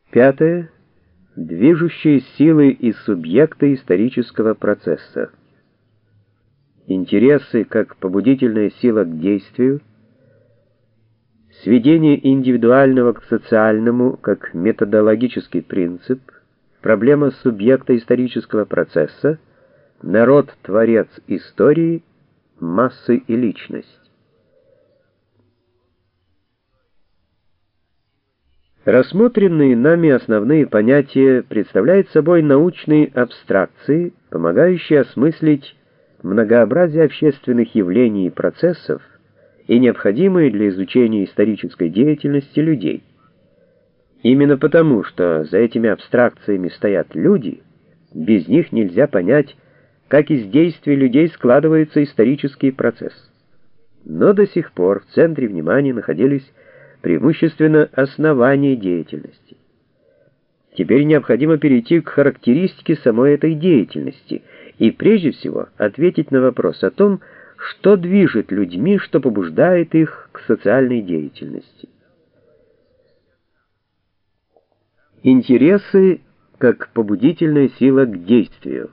Пятое. Движущие силы и субъекты исторического процесса. Интересы как побудительная сила к действию, сведение индивидуального к социальному как методологический принцип, проблема субъекта исторического процесса, народ-творец истории, массы и личность. Рассмотренные нами основные понятия представляют собой научные абстракции, помогающие осмыслить многообразие общественных явлений и процессов и необходимые для изучения исторической деятельности людей. Именно потому, что за этими абстракциями стоят люди, без них нельзя понять, как из действий людей складывается исторический процесс. Но до сих пор в центре внимания находились преимущественно основания деятельности. Теперь необходимо перейти к характеристике самой этой деятельности и прежде всего ответить на вопрос о том, что движет людьми, что побуждает их к социальной деятельности. Интересы как побудительная сила к действию.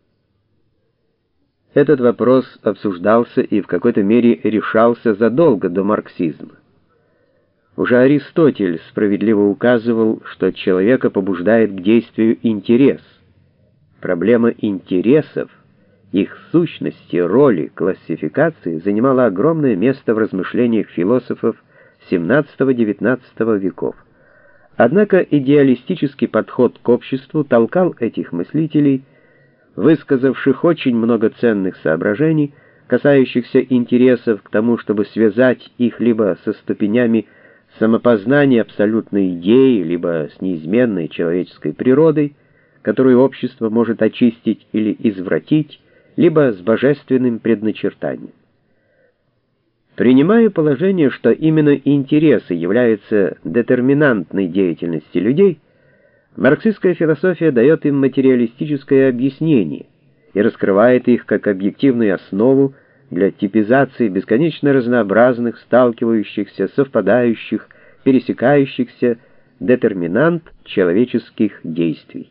Этот вопрос обсуждался и в какой-то мере решался задолго до марксизма. Уже Аристотель справедливо указывал, что человека побуждает к действию интерес. Проблема интересов, их сущности, роли, классификации занимала огромное место в размышлениях философов XVII-XIX веков. Однако идеалистический подход к обществу толкал этих мыслителей, высказавших очень много ценных соображений, касающихся интересов, к тому, чтобы связать их либо со ступенями самопознания абсолютной идеи, либо с неизменной человеческой природой, которую общество может очистить или извратить, либо с божественным предначертанием. Принимая положение, что именно интересы являются детерминантной деятельности людей, марксистская философия дает им материалистическое объяснение и раскрывает их как объективную основу для типизации бесконечно разнообразных, сталкивающихся, совпадающих, пересекающихся детерминант человеческих действий.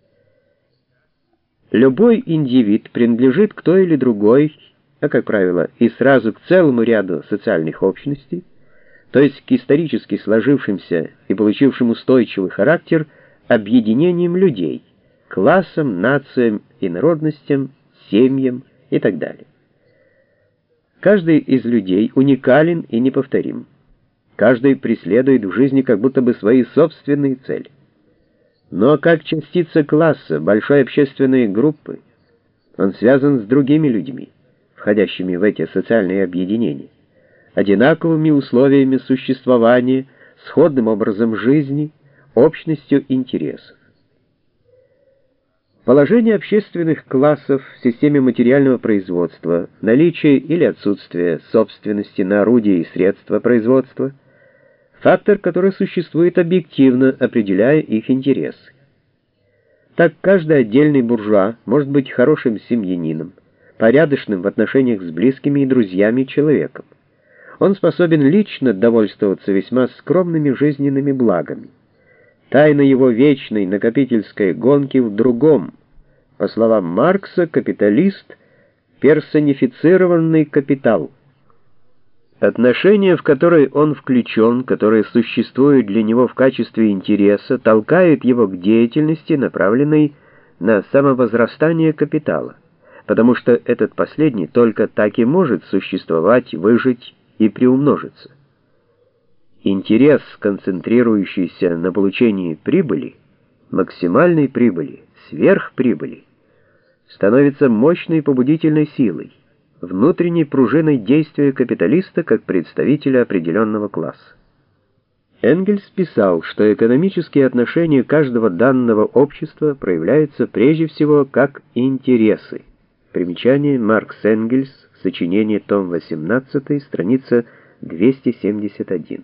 Любой индивид принадлежит к той или другой, а как правило и сразу к целому ряду социальных общностей, то есть к исторически сложившимся и получившим устойчивый характер объединениям людей, классам, нациям и народностям, семьям и так далее. Каждый из людей уникален и неповторим. Каждый преследует в жизни как будто бы свои собственные цели. Но как частица класса, большой общественной группы, он связан с другими людьми, входящими в эти социальные объединения, одинаковыми условиями существования, сходным образом жизни, общностью интересов. Положение общественных классов в системе материального производства, наличие или отсутствие собственности на орудия и средства производства – фактор, который существует объективно, определяя их интересы. Так каждый отдельный буржуа может быть хорошим семьянином, порядочным в отношениях с близкими и друзьями человеком. Он способен лично довольствоваться весьма скромными жизненными благами. Тайна его вечной накопительской гонки в другом. По словам Маркса, капиталист — персонифицированный капитал. Отношения, в которые он включен, которые существуют для него в качестве интереса, толкают его к деятельности, направленной на самовозрастание капитала, потому что этот последний только так и может существовать, выжить и приумножиться. Интерес, концентрирующийся на получении прибыли, максимальной прибыли, сверхприбыли, становится мощной побудительной силой, внутренней пружиной действия капиталиста как представителя определенного класса. Энгельс писал, что экономические отношения каждого данного общества проявляются прежде всего как интересы. Примечание Маркс Энгельс, сочинение, том 18, страница 271.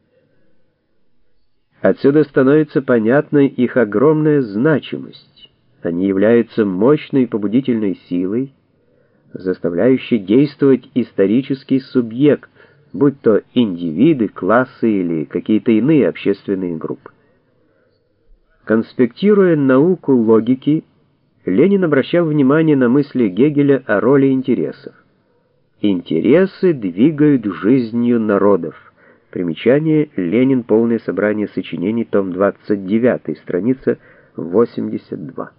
Отсюда становится понятной их огромная значимость. Они являются мощной побудительной силой, заставляющий действовать исторический субъект, будь то индивиды, классы или какие-то иные общественные группы. Конспектируя науку логики, Ленин обращал внимание на мысли Гегеля о роли интересов. Интересы двигают жизнью народов. Примечание: Ленин. Полное собрание сочинений. Том 29. Страница 82.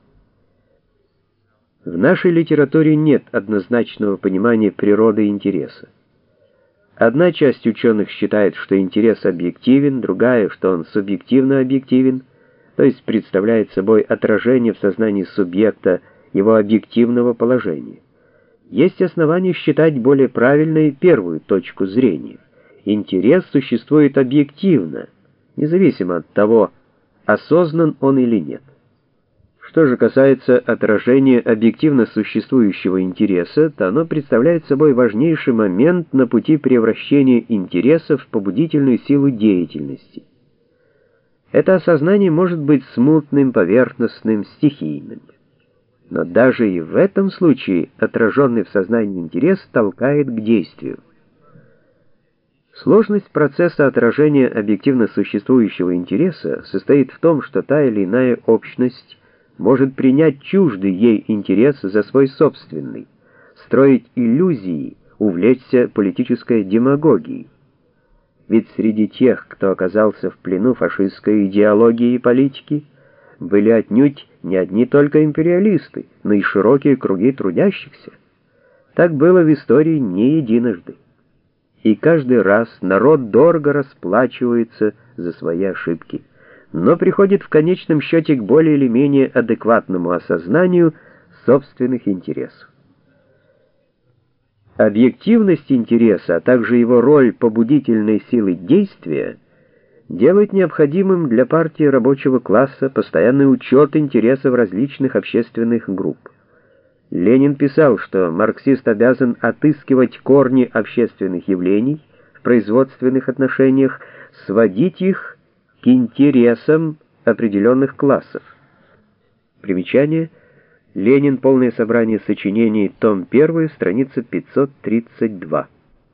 В нашей литературе нет однозначного понимания природы интереса. Одна часть ученых считает, что интерес объективен, другая, что он субъективно объективен, то есть представляет собой отражение в сознании субъекта его объективного положения. Есть основания считать более правильной первую точку зрения. Интерес существует объективно, независимо от того, осознан он или нет. Что же касается отражения объективно существующего интереса, то оно представляет собой важнейший момент на пути превращения интереса в побудительную силу деятельности. Это осознание может быть смутным, поверхностным, стихийным. Но даже и в этом случае отраженный в сознании интерес толкает к действию. Сложность процесса отражения объективно существующего интереса состоит в том, что та или иная общность может принять чуждый ей интерес за свой собственный, строить иллюзии, увлечься политической демагогией. Ведь среди тех, кто оказался в плену фашистской идеологии и политики, были отнюдь не одни только империалисты, но и широкие круги трудящихся. Так было в истории не единожды. И каждый раз народ дорого расплачивается за свои ошибки, но приходит в конечном счете к более или менее адекватному осознанию собственных интересов. Объективность интереса, а также его роль побудительной силы действия делает необходимым для партии рабочего класса постоянный учет интересов различных общественных групп. Ленин писал, что марксист обязан отыскивать корни общественных явлений в производственных отношениях, сводить их к интересам определенных классов. Примечание: Ленин. Полное собрание сочинений. Том 1. Страница 532.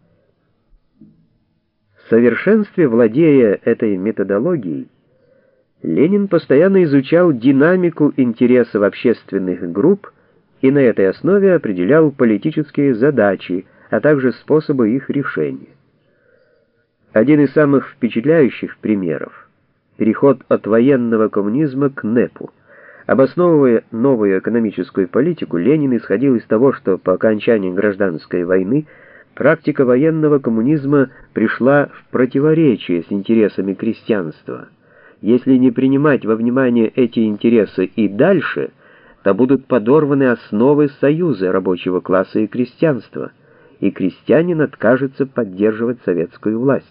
В совершенстве владея этой методологией, Ленин постоянно изучал динамику интересов общественных групп и на этой основе определял политические задачи, а также способы их решения. Один из самых впечатляющих примеров — переход от военного коммунизма к НЭПу. Обосновывая новую экономическую политику, Ленин исходил из того, что по окончании гражданской войны практика военного коммунизма пришла в противоречие с интересами крестьянства. Если не принимать во внимание эти интересы и дальше, то будут подорваны основы союза рабочего класса и крестьянства, и крестьянин откажется поддерживать советскую власть.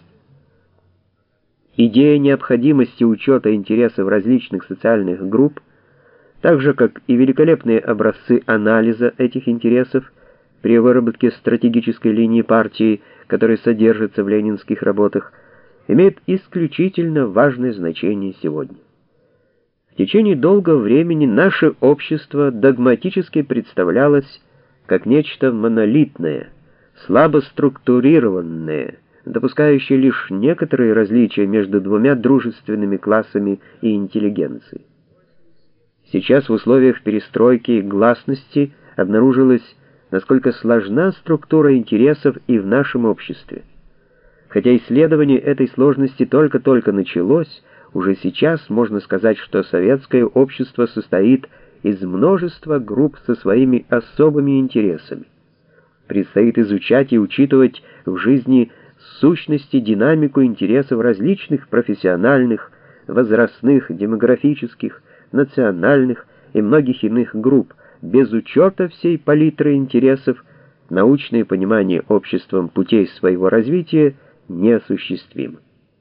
Идея необходимости учета интересов различных социальных групп, так же как и великолепные образцы анализа этих интересов при выработке стратегической линии партии, которая содержится в ленинских работах, имеет исключительно важное значение сегодня. В течение долгого времени наше общество догматически представлялось как нечто монолитное, слабо структурированное, допускающее лишь некоторые различия между двумя дружественными классами и интеллигенцией. Сейчас в условиях перестройки и гласности обнаружилось, насколько сложна структура интересов и в нашем обществе. Хотя исследование этой сложности только-только началось, уже сейчас можно сказать, что советское общество состоит из множества групп со своими особыми интересами. Предстоит изучать и учитывать в жизни сущности динамику интересов различных профессиональных, возрастных, демографических, национальных и многих иных групп. Без учета всей палитры интересов научное понимание обществом путей своего развития неосуществимо.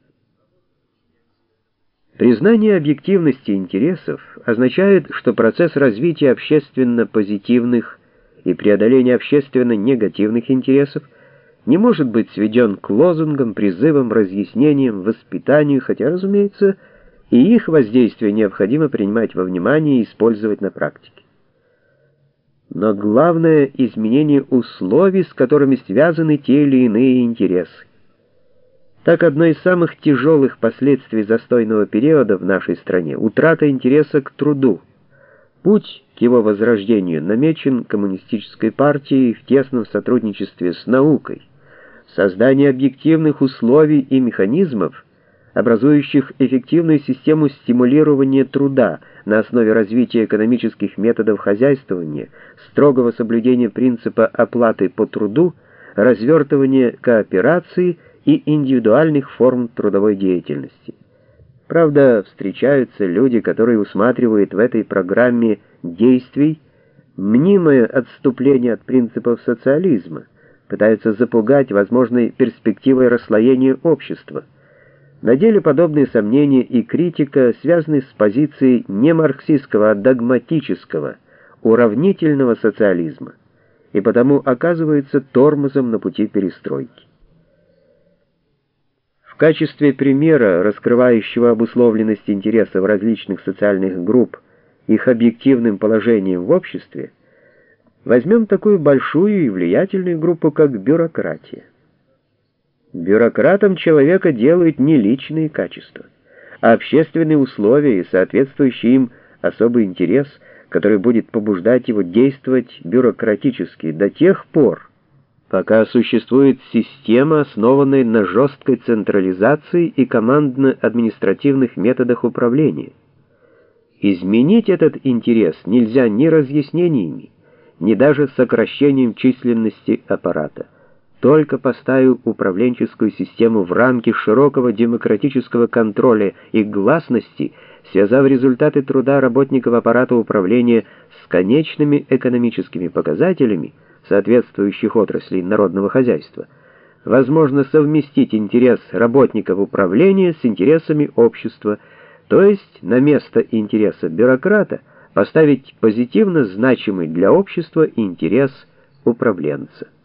Признание объективности интересов означает, что процесс развития общественно-позитивных и преодоления общественно-негативных интересов не может быть сведен к лозунгам, призывам, разъяснениям, воспитанию, хотя, разумеется, и их воздействие необходимо принимать во внимание и использовать на практике. Но главное — изменение условий, с которыми связаны те или иные интересы. Так, одно из самых тяжелых последствий застойного периода в нашей стране — утрата интереса к труду. Путь к его возрождению намечен коммунистической партией в тесном сотрудничестве с наукой. Создание объективных условий и механизмов, образующих эффективную систему стимулирования труда на основе развития экономических методов хозяйствования, строгого соблюдения принципа оплаты по труду, развертывания кооперации и индивидуальных форм трудовой деятельности. Правда, встречаются люди, которые усматривают в этой программе действий мнимое отступление от принципов социализма, пытаются запугать возможной перспективой расслоения общества. На деле подобные сомнения и критика связаны с позицией не марксистского, а догматического, уравнительного социализма, и потому оказываются тормозом на пути перестройки. В качестве примера, раскрывающего обусловленность интересов различных социальных групп их объективным положением в обществе, возьмем такую большую и влиятельную группу, как бюрократия. Бюрократом человека делают не личные качества, а общественные условия и соответствующий им особый интерес, который будет побуждать его действовать бюрократически до тех пор, пока существует система, основанная на жесткой централизации и командно-административных методах управления. Изменить этот интерес нельзя ни разъяснениями, ни даже сокращением численности аппарата. Только поставив управленческую систему в рамки широкого демократического контроля и гласности, связав результаты труда работников аппарата управления с конечными экономическими показателями соответствующих отраслей народного хозяйства, возможно совместить интерес работников управления с интересами общества, то есть на место интереса бюрократа поставить позитивно значимый для общества интерес управленца.